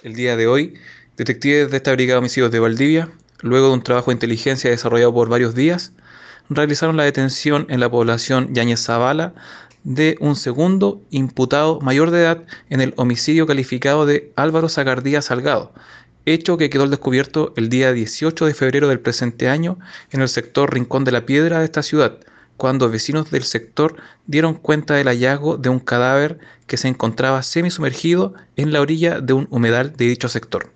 El día de hoy, detectives de esta Brigada de Homicidios de Valdivia, luego de un trabajo de inteligencia desarrollado por varios días, realizaron la detención en la población Yáñez Zavala de un segundo imputado mayor de edad en el homicidio calificado de Álvaro Zacardía Salgado, hecho que quedó al descubierto el día 18 de febrero del presente año en el sector Rincón de la Piedra de esta ciudad, cuando vecinos del sector dieron cuenta del hallazgo de un cadáver que se encontraba semisumergido en la orilla de un humedal de dicho sector.